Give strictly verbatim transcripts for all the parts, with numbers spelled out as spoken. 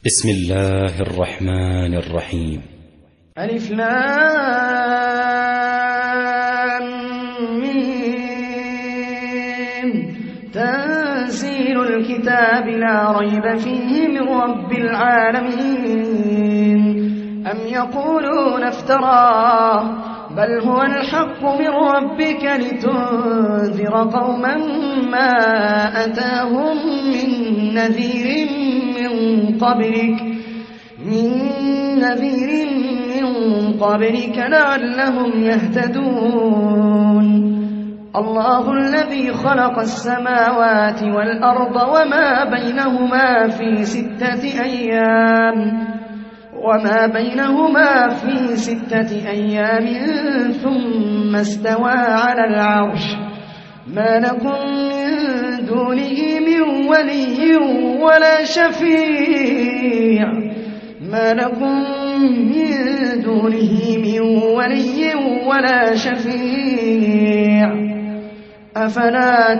بسم الله الرحمن الرحيم. ألف لام ميم. تنزيل الكتاب لا ريب فيه من رب العالمين. أم يقولون افتراه بل هو الحق من ربك لتنذر قوما ما أتاهم من نذير من قبلك من نذير من قبلك لعلهم يهتدون. الله الذي خلق السماوات والأرض وما بينهما في ستة أيام وما بينهما في ستة أيام ثم استوى على العرش. ما لكم من دونه من ولي ولا شفيع ما لكم من دونه من ولي ولا شفيع أفلا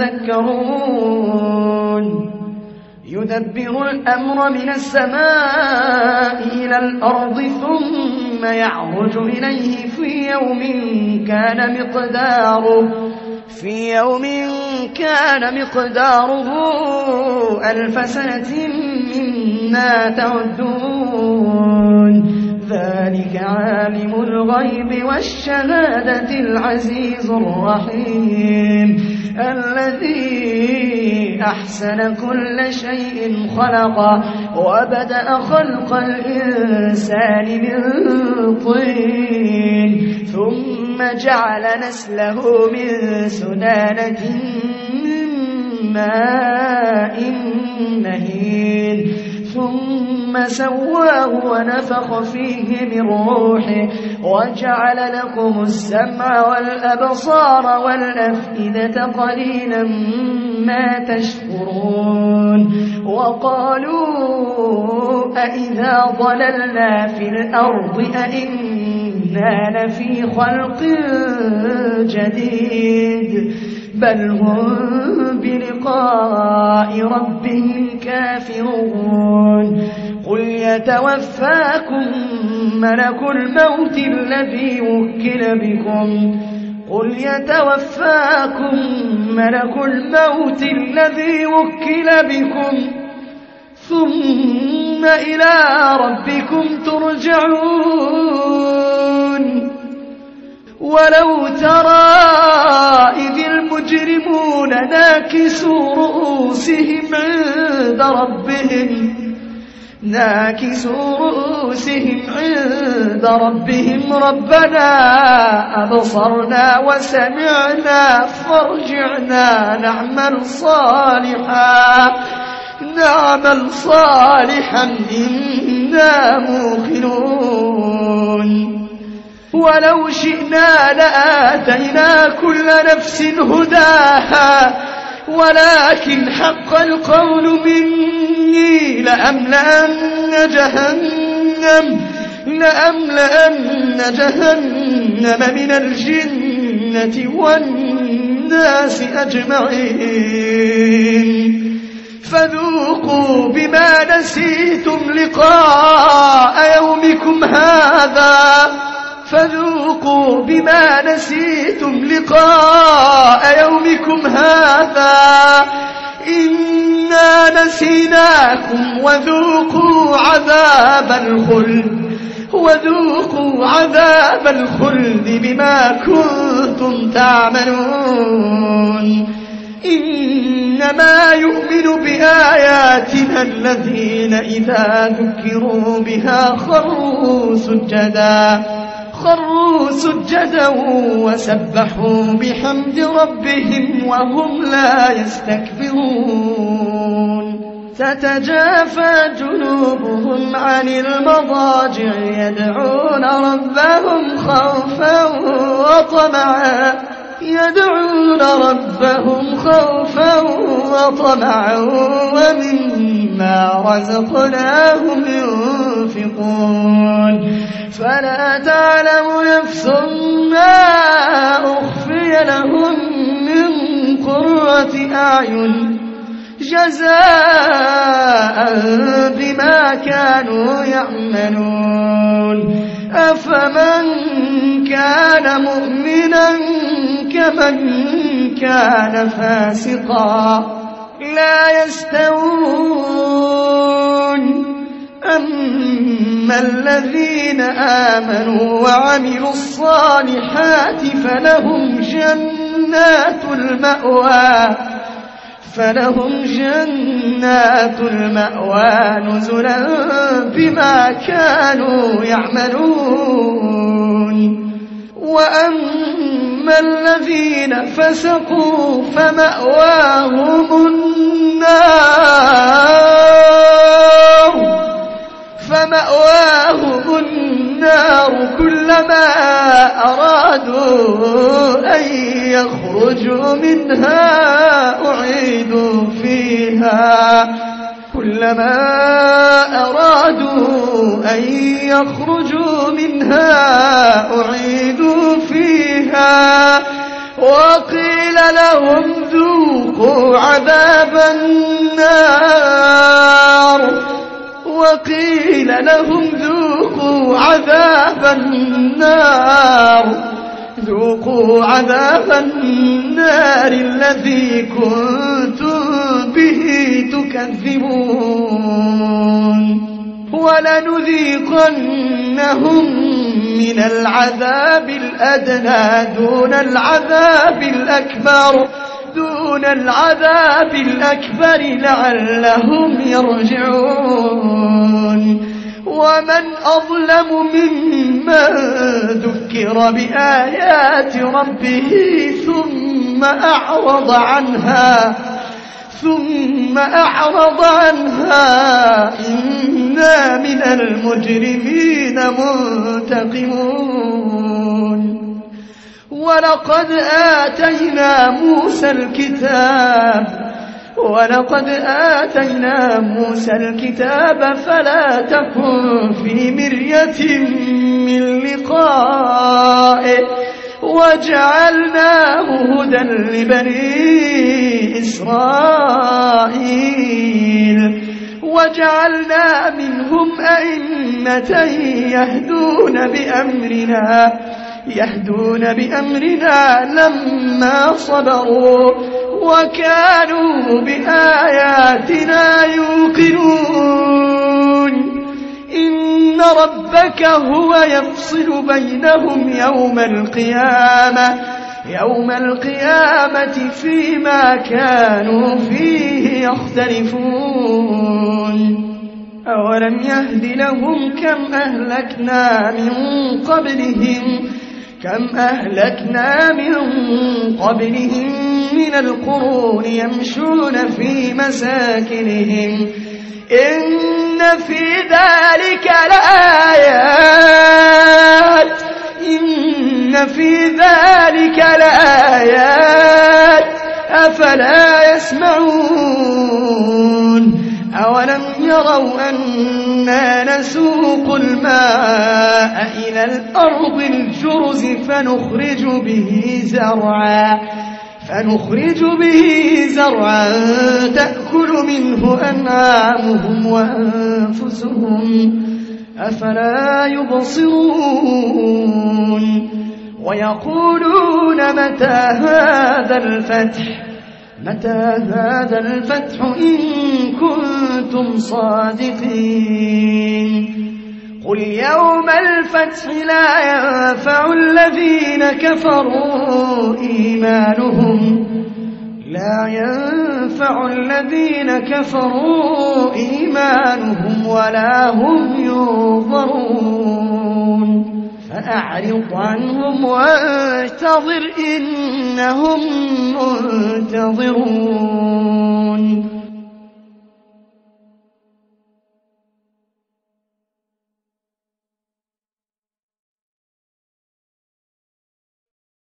تتذكرون. يدبر الأمر من السماء إلى الأرض ثم يعرج إليه في يوم كان مقداره في يوم كان مقداره ألف سنة مما تعدون. ذلك عالم الغيب والشهادة العزيز الرحيم الذي أحسن كل شيء خلقه وبدأ خلق الإنسان من طين ثم جعل نسله من سلالة من ماء مهين ثم سواه ونفخ فيه من روحه وجعل لكم السمع والأبصار والأفئدة قليلا ما تشكرون. وقالوا أئذا ضللنا في الأرض أئنا لفي خلق جديد بل هم بلقاء ربهم كافرون. قل يتوفاكم ملك الموت الذي وكل بكم قل يتوفاكم ملك الموت الذي وكل بكم ثم إلى ربكم ترجعون. ولو ترى إذ المجرمون ناكسوا رؤوسهم عند ربهم ناكسوا رؤوسهم عند ربهم ربنا أبصرنا وسمعنا فارجعنا نعمل صالحا نعمل صالحا إنا موقنون. ولو شئنا لآتينا كل نفس هداها ولكن حق القول مني لأملأن جهنم لأملأن جهنم من الجنة والناس أجمعين. فذوقوا بما نسيتم لقاء يومكم هذا فذوقوا بما نسيتم لقاء يومكم هذا إنا نسيناكم وذوقوا عذاب الخلد وذوقوا عذاب الخلد بما كنتم تعملون. إنما يؤمن بآياتنا الذين إذا ذكروا بها خروا سجدا خروا سجدا وسبحوا بحمد ربهم وهم لا يستكبرون. تتجافى جنوبهم عن المضاجع يدعون ربهم خوفا وطمعا يدعون ربهم خوفا وطمعا ومما رزقناهم ينفقون. فلا تعلم نفس ما أخفي لهم من قرة أعين جزاء بما كانوا يعملون أفمن كان مؤمنا كمن كان فاسقا لا يستوون أما الذين آمنوا وعملوا الصالحات فلهم جنات المأوى فلهم جنات المأوى نزلا بما كانوا يعملون وأما الذين فسقوا فمأواهم النار فمأواهم النار كلما أرادوا أن يخرجوا منها أعيدوا فيها كلما أرادوا أن يخرجوا منها أعيدوا فيها وقيل لهم ذوقوا عذاب النار وقيل لهم ذوقوا عذاب النار ذوقوا عذاب النار الذي كنتم به تكذبون ولنذيقنهم من العذاب الأدنى دون العذاب الأكبر دون العذاب الأكبر لعلهم يرجعون ومن أظلم ممن ذكر بآيات ربه ثم أعرض عنها ثم أعرض عنها إنا من المجرمين منتقمون ولقد آتينا موسى الكتاب ولقد آتينا موسى الكتاب فلا تكن في مرية من لقائه وجعلناه هدى لبني إسرائيل وجعلنا منهم أئمة يهدون بأمرنا يهدون بأمرنا لما صبروا وكانوا بآياتنا يوقنون إن ربك هو يفصل بينهم يوم القيامة يوم القيامة فيما كانوا فيه يختلفون أولم يهد لهم كم أهلكنا من قبلهم كم أهلكنا من قبلهم من القرون يمشون في مساكنهم إن في ذلك لآيات إن في ذلك لآيات أفلا يسمعون أولم يروا أنا نسوق الماء إلى الأرض الجرز فنخرج به زرعا فنخرج به زرعا تأكل منه أنعامهم وأنفسهم أفلا يبصرون ويقولون متى هذا الفتح متى هذا الفتح إن كنتم صادقين قل يوم الفتح لا ينفع الذين كفروا إيمانهم لا ينفع الذين كفروا إيمانهم ولا هم ينظرون فأعرض عنهم وانتظر إنهم منتظرون